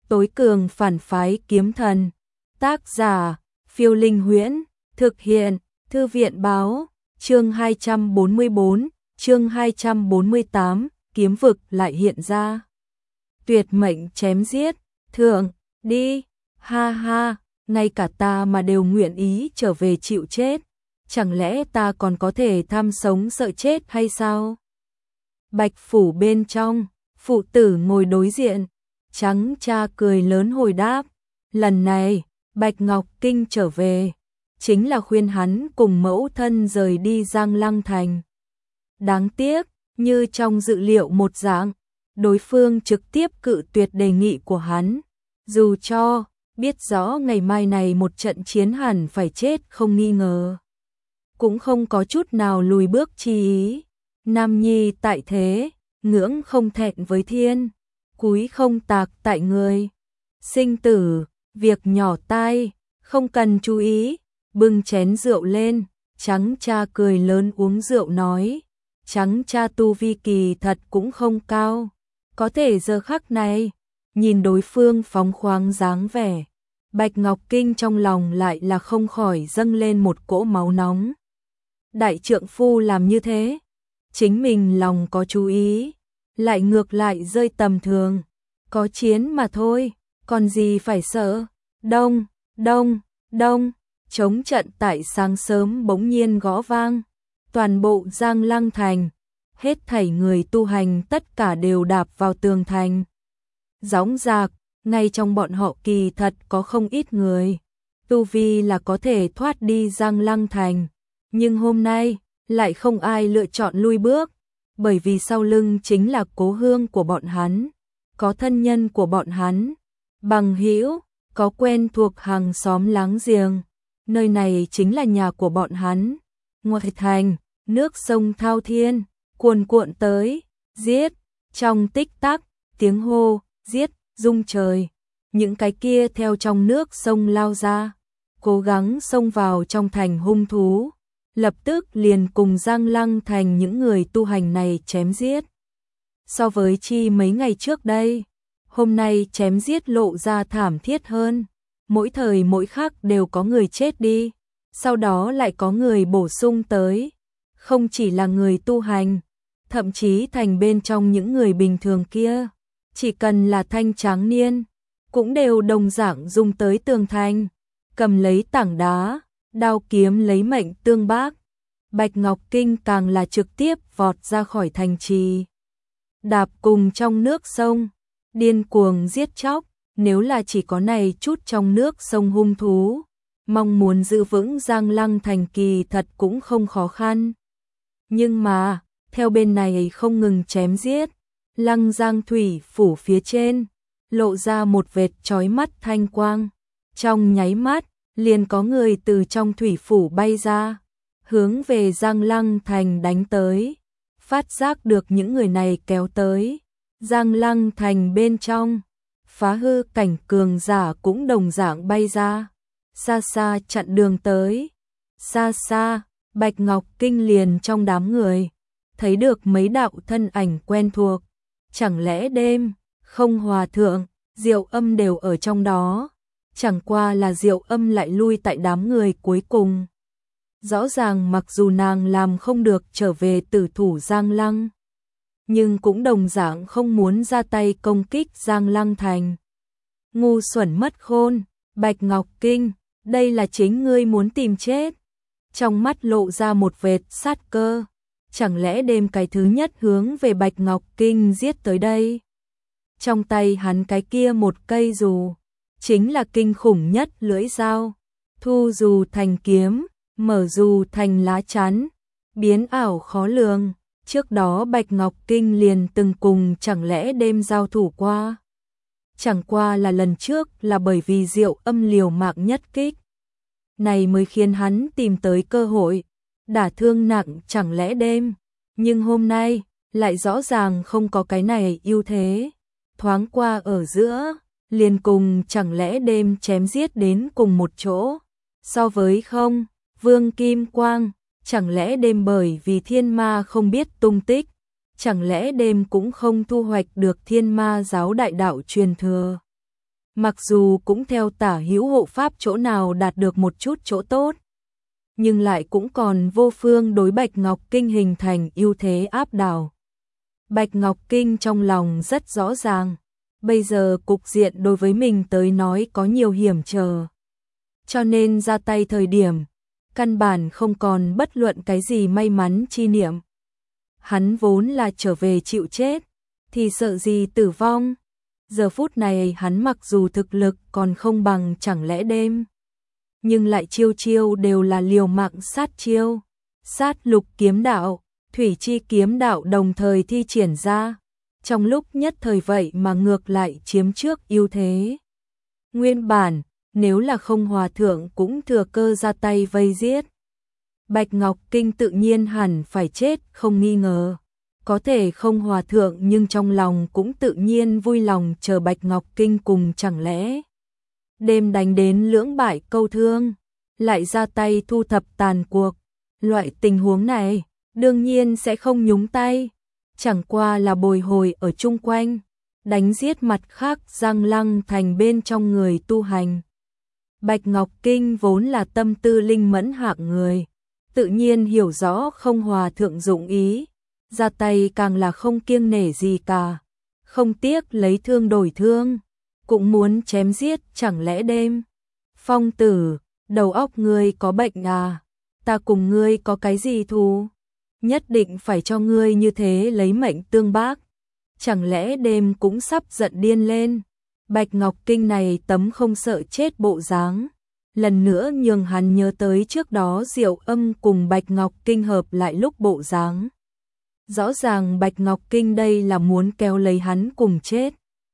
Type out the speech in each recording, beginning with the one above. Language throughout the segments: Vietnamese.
Tối cường phản phái kiếm thần. Tác giả, Phiêu Linh Huyễn. Thực hiện, Thư viện báo. Chương 244, chương 248, kiếm vực lại hiện ra. Tuyệt mệnh chém giết, thượng, đi, ha ha, ngay cả ta mà đều nguyện ý trở về chịu chết. Chẳng lẽ ta còn có thể tham sống sợ chết hay sao? Bạch phủ bên trong, phụ tử ngồi đối diện, Trắng cha cười lớn hồi đáp, lần này, Bạch Ngọc Kinh trở về, chính là khuyên hắn cùng mẫu thân rời đi Giang Lăng Thành. Đáng tiếc, như trong dự liệu một dạng, đối phương trực tiếp cự tuyệt đề nghị của hắn, dù cho biết rõ ngày mai này một trận chiến hẳn phải chết không nghi ngờ. Cũng không có chút nào lùi bước chi ý. Nam nhi tại thế, ngưỡng không thẹn với thiên, cúi không tạc tại người. Sinh tử, việc nhỏ tai, không cần chú ý. Bưng chén rượu lên, Trắng cha cười lớn uống rượu nói, Trắng cha tu vi kỳ thật cũng không cao, có thể giờ khắc này, nhìn đối phương phóng khoáng dáng vẻ, Bạch Ngọc Kinh trong lòng lại là không khỏi dâng lên một cỗ máu nóng. Đại trượng phu làm như thế, chính mình lòng có chú ý, lại ngược lại rơi tầm thường, có chiến mà thôi, còn gì phải sợ. Đông, đông, đông, trống trận tại sáng sớm bỗng nhiên gõ vang, toàn bộ Giang Lăng Thành, hết thảy người tu hành tất cả đều đạp vào tường thành. Dõng dạc, ngay trong bọn họ kỳ thật có không ít người, tu vi là có thể thoát đi Giang Lăng Thành, nhưng hôm nay lại không ai lựa chọn lui bước, bởi vì sau lưng chính là cố hương của bọn hắn, có thân nhân của bọn hắn, bằng hữu, có quen thuộc hàng xóm láng giềng, nơi này chính là nhà của bọn hắn. Ngoài thành, nước sông thao thiên, cuồn cuộn tới, giết, trong tích tắc, tiếng hô, giết, rung trời, những cái kia theo trong nước sông lao ra, cố gắng xông vào trong thành hung thú, lập tức liền cùng Giang Lăng Thành những người tu hành này chém giết. So với chi mấy ngày trước đây, hôm nay chém giết lộ ra thảm thiết hơn, mỗi thời mỗi khắc đều có người chết đi, sau đó lại có người bổ sung tới, không chỉ là người tu hành, thậm chí thành bên trong những người bình thường kia, chỉ cần là thanh tráng niên, cũng đều đồng dạng dùng tới tường thành, cầm lấy tảng đá, đao kiếm lấy mệnh tương bác. Bạch Ngọc Kinh càng là trực tiếp vọt ra khỏi thành trì, đạp cùng trong nước sông, điên cuồng giết chóc, nếu là chỉ có này chút trong nước sông hung thú, mong muốn giữ vững Giang Lăng Thành kỳ thật cũng không khó khăn. Nhưng mà, theo bên này không ngừng chém giết, Lăng Giang thủy phủ phía trên, lộ ra một vệt chói mắt thanh quang, trong nháy mắt, liền có người từ trong thủy phủ bay ra, hướng về Giang Lăng Thành đánh tới. Phát giác được những người này kéo tới, Giang Lăng Thành bên trong, phá hư cảnh cường giả cũng đồng dạng bay ra, xa xa chặn đường tới. Xa xa, Bạch Ngọc Kinh liền trong đám người, thấy được mấy đạo thân ảnh quen thuộc, chẳng lẽ đêm, không hòa thượng, Diệu Âm đều ở trong đó, chẳng qua là Diệu Âm lại lui tại đám người cuối cùng. Rõ ràng mặc dù nàng làm không được trở về tử thủ Giang Lăng, nhưng cũng đồng dạng không muốn ra tay công kích Giang Lăng Thành. Ngu xuẩn mất khôn, Bạch Ngọc Kinh, đây là chính ngươi muốn tìm chết. Trong mắt lộ ra một vệt sát cơ, chẳng lẽ đêm cái thứ nhất hướng về Bạch Ngọc Kinh giết tới đây. Trong tay hắn cái kia một cây dù, chính là kinh khủng nhất lưỡi dao, thu dù thành kiếm, mở dù thành lá chắn, biến ảo khó lường. Trước đó Bạch Ngọc Kinh liền từng cùng chẳng lẽ đêm giao thủ qua. Chẳng qua là lần trước là bởi vì Diệu Âm liều mạng nhất kích, này mới khiến hắn tìm tới cơ hội, đả thương nặng chẳng lẽ đêm. Nhưng hôm nay, lại rõ ràng không có cái này ưu thế. Thoáng qua ở giữa, liền cùng chẳng lẽ đêm chém giết đến cùng một chỗ. So với không, Vương Kim Quang, chẳng lẽ đêm bởi vì thiên ma không biết tung tích, chẳng lẽ đêm cũng không thu hoạch được thiên ma giáo đại đạo truyền thừa. Mặc dù cũng theo Tả Hữu hộ pháp chỗ nào đạt được một chút chỗ tốt, nhưng lại cũng còn vô phương đối Bạch Ngọc Kinh hình thành ưu thế áp đảo. Bạch Ngọc Kinh trong lòng rất rõ ràng, bây giờ cục diện đối với mình tới nói có nhiều hiểm trở. Cho nên ra tay thời điểm, căn bản không còn bất luận cái gì may mắn chi niệm. Hắn vốn là trở về chịu chết, thì sợ gì tử vong. Giờ phút này hắn mặc dù thực lực còn không bằng chẳng lẽ đêm, nhưng lại chiêu chiêu đều là liều mạng sát chiêu. Sát lục kiếm đạo, thủy chi kiếm đạo đồng thời thi triển ra, trong lúc nhất thời vậy mà ngược lại chiếm trước ưu thế. Nguyên bản, nếu là không hòa thượng cũng thừa cơ ra tay vây giết, Bạch Ngọc Kinh tự nhiên hẳn phải chết không nghi ngờ. Có thể không hòa thượng nhưng trong lòng cũng tự nhiên vui lòng chờ Bạch Ngọc Kinh cùng chẳng lẽ đêm đánh đến lưỡng bại câu thương, lại ra tay thu thập tàn cuộc. Loại tình huống này, đương nhiên sẽ không nhúng tay, chẳng qua là bồi hồi ở chung quanh, đánh giết mặt khác Giang Lăng Thành bên trong người tu hành. Bạch Ngọc Kinh vốn là tâm tư linh mẫn hạng người, tự nhiên hiểu rõ không hòa thượng dụng ý, ra tay càng là không kiêng nể gì cả, không tiếc lấy thương đổi thương, cũng muốn chém giết chẳng lẽ đêm. Phong tử, đầu óc ngươi có bệnh à, ta cùng ngươi có cái gì thù, nhất định phải cho ngươi như thế lấy mệnh tương bác. Chẳng lẽ đêm cũng sắp giận điên lên. Bạch Ngọc Kinh này tấm không sợ chết bộ dáng, lần nữa nhường hắn nhớ tới trước đó Diệu Âm cùng Bạch Ngọc Kinh hợp lại lúc bộ dáng. Rõ ràng Bạch Ngọc Kinh đây là muốn kéo lấy hắn cùng chết.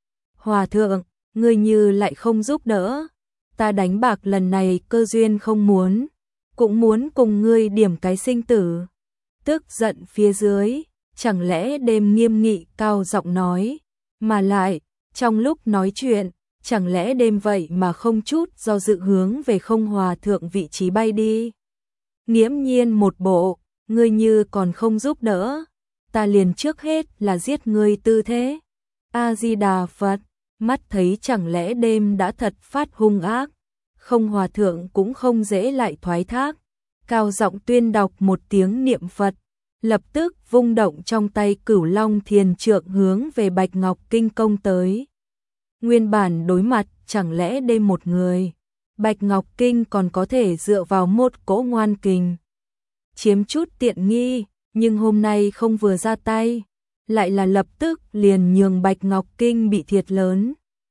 Hòa thượng, ngươi như lại không giúp đỡ, ta đánh bạc lần này cơ duyên không muốn, cũng muốn cùng ngươi điểm cái sinh tử. Tức giận phía dưới, chẳng lẽ đêm nghiêm nghị cao giọng nói, mà lại, trong lúc nói chuyện, chẳng lẽ đêm vậy mà không chút do dự hướng về không hòa thượng vị trí bay đi. Nghiễm nhiên một bộ, ngươi như còn không giúp đỡ, ta liền trước hết là giết ngươi tư thế. A-di-đà Phật, mắt thấy chẳng lẽ đêm đã thật phát hung ác, không hòa thượng cũng không dễ lại thoái thác, cao giọng tuyên đọc một tiếng niệm Phật, lập tức vung động trong tay Cửu Long Thiền Trượng hướng về Bạch Ngọc Kinh công tới. Nguyên bản đối mặt chẳng lẽ đêm một người, Bạch Ngọc Kinh còn có thể dựa vào một cỗ ngoan kình chiếm chút tiện nghi, nhưng hôm nay không vừa ra tay, lại là lập tức liền nhường Bạch Ngọc Kinh bị thiệt lớn.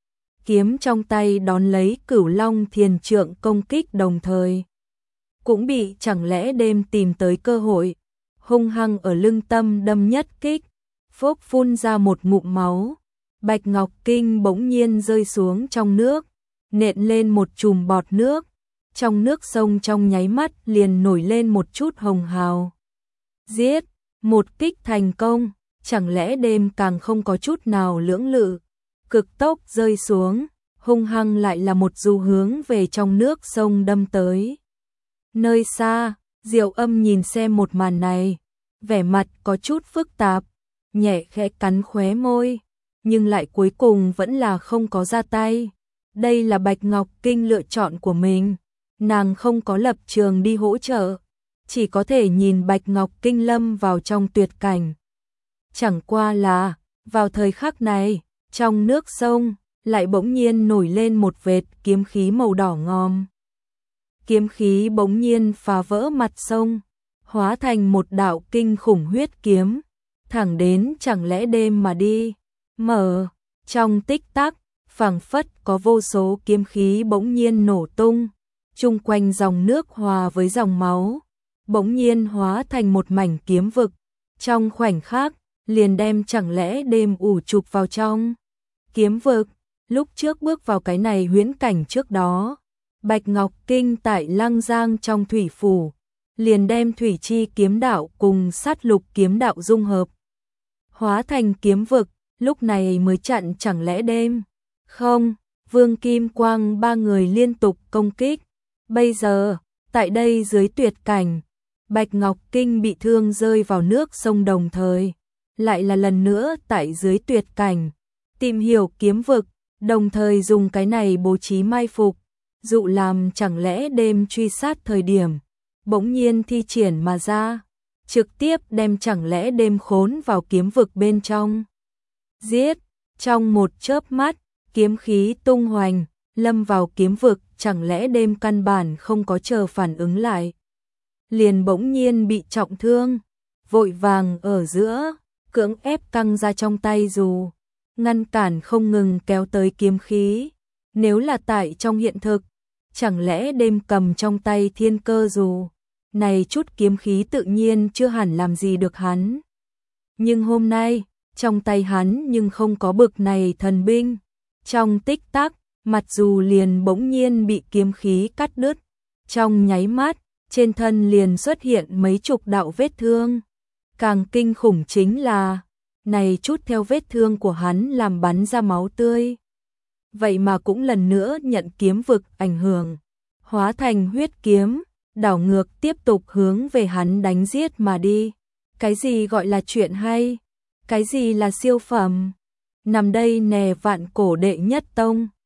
Kiếm trong tay đón lấy Cửu Long Thiền Trượng công kích đồng thời, cũng bị chẳng lẽ đêm tìm tới cơ hội, hung hăng ở lưng tâm đâm nhất kích, phốc phun ra một ngụm máu. Bạch Ngọc Kinh bỗng nhiên rơi xuống trong nước, nện lên một chùm bọt nước, trong nước sông trong nháy mắt liền nổi lên một chút hồng hào. Giết, một kích thành công, chẳng lẽ đêm càng không có chút nào lưỡng lự, cực tốc rơi xuống, hung hăng lại là một du hướng về trong nước sông đâm tới. Nơi xa, Diệu Âm nhìn xem một màn này, vẻ mặt có chút phức tạp, nhẹ khẽ cắn khóe môi, nhưng lại cuối cùng vẫn là không có ra tay. Đây là Bạch Ngọc Kinh lựa chọn của mình, nàng không có lập trường đi hỗ trợ, chỉ có thể nhìn Bạch Ngọc Kinh lâm vào trong tuyệt cảnh. Chẳng qua là, vào thời khắc này, trong nước sông, lại bỗng nhiên nổi lên một vệt kiếm khí màu đỏ ngòm. Kiếm khí bỗng nhiên phá vỡ mặt sông, hóa thành một đạo kinh khủng huyết kiếm, thẳng đến chẳng lẽ đêm mà đi. Mở, trong tích tắc, phảng phất có vô số kiếm khí bỗng nhiên nổ tung, chung quanh dòng nước hòa với dòng máu, bỗng nhiên hóa thành một mảnh kiếm vực, trong khoảnh khắc, liền đem chẳng lẽ đêm ủ chụp vào trong kiếm vực. Lúc trước bước vào cái này huyễn cảnh trước đó, Bạch Ngọc Kinh tại Lăng Giang trong thủy phủ, liền đem thủy chi kiếm đạo cùng sát lục kiếm đạo dung hợp, hóa thành kiếm vực, lúc này mới chặn chẳng lẽ đêm. Không, Vương Kim Quang ba người liên tục công kích. Bây giờ, tại đây dưới tuyệt cảnh, Bạch Ngọc Kinh bị thương rơi vào nước sông đồng thời, lại là lần nữa tại dưới tuyệt cảnh, tìm hiểu kiếm vực, đồng thời dùng cái này bố trí mai phục, dụ làm chẳng lẽ đêm truy sát thời điểm, bỗng nhiên thi triển mà ra, trực tiếp đem chẳng lẽ đêm khốn vào kiếm vực bên trong. Giết, trong một chớp mắt, kiếm khí tung hoành, lâm vào kiếm vực, chẳng lẽ đêm căn bản không có chờ phản ứng lại. Liền bỗng nhiên bị trọng thương, vội vàng ở giữa, cưỡng ép căng ra trong tay dù, ngăn cản không ngừng kéo tới kiếm khí. Nếu là tại trong hiện thực, chẳng lẽ đêm cầm trong tay thiên cơ dù, này chút kiếm khí tự nhiên chưa hẳn làm gì được hắn. Nhưng hôm nay, trong tay hắn nhưng không có bực này thần binh. Trong tích tắc, mặt dù liền bỗng nhiên bị kiếm khí cắt đứt. Trong nháy mắt, trên thân liền xuất hiện mấy chục đạo vết thương. Càng kinh khủng chính là, này chút theo vết thương của hắn làm bắn ra máu tươi. Vậy mà cũng lần nữa nhận kiếm vực ảnh hưởng, hóa thành huyết kiếm, đảo ngược tiếp tục hướng về hắn đánh giết mà đi. Cái gì gọi là chuyện hay? Cái gì là siêu phẩm? Nằm đây nè vạn cổ đệ nhất tông.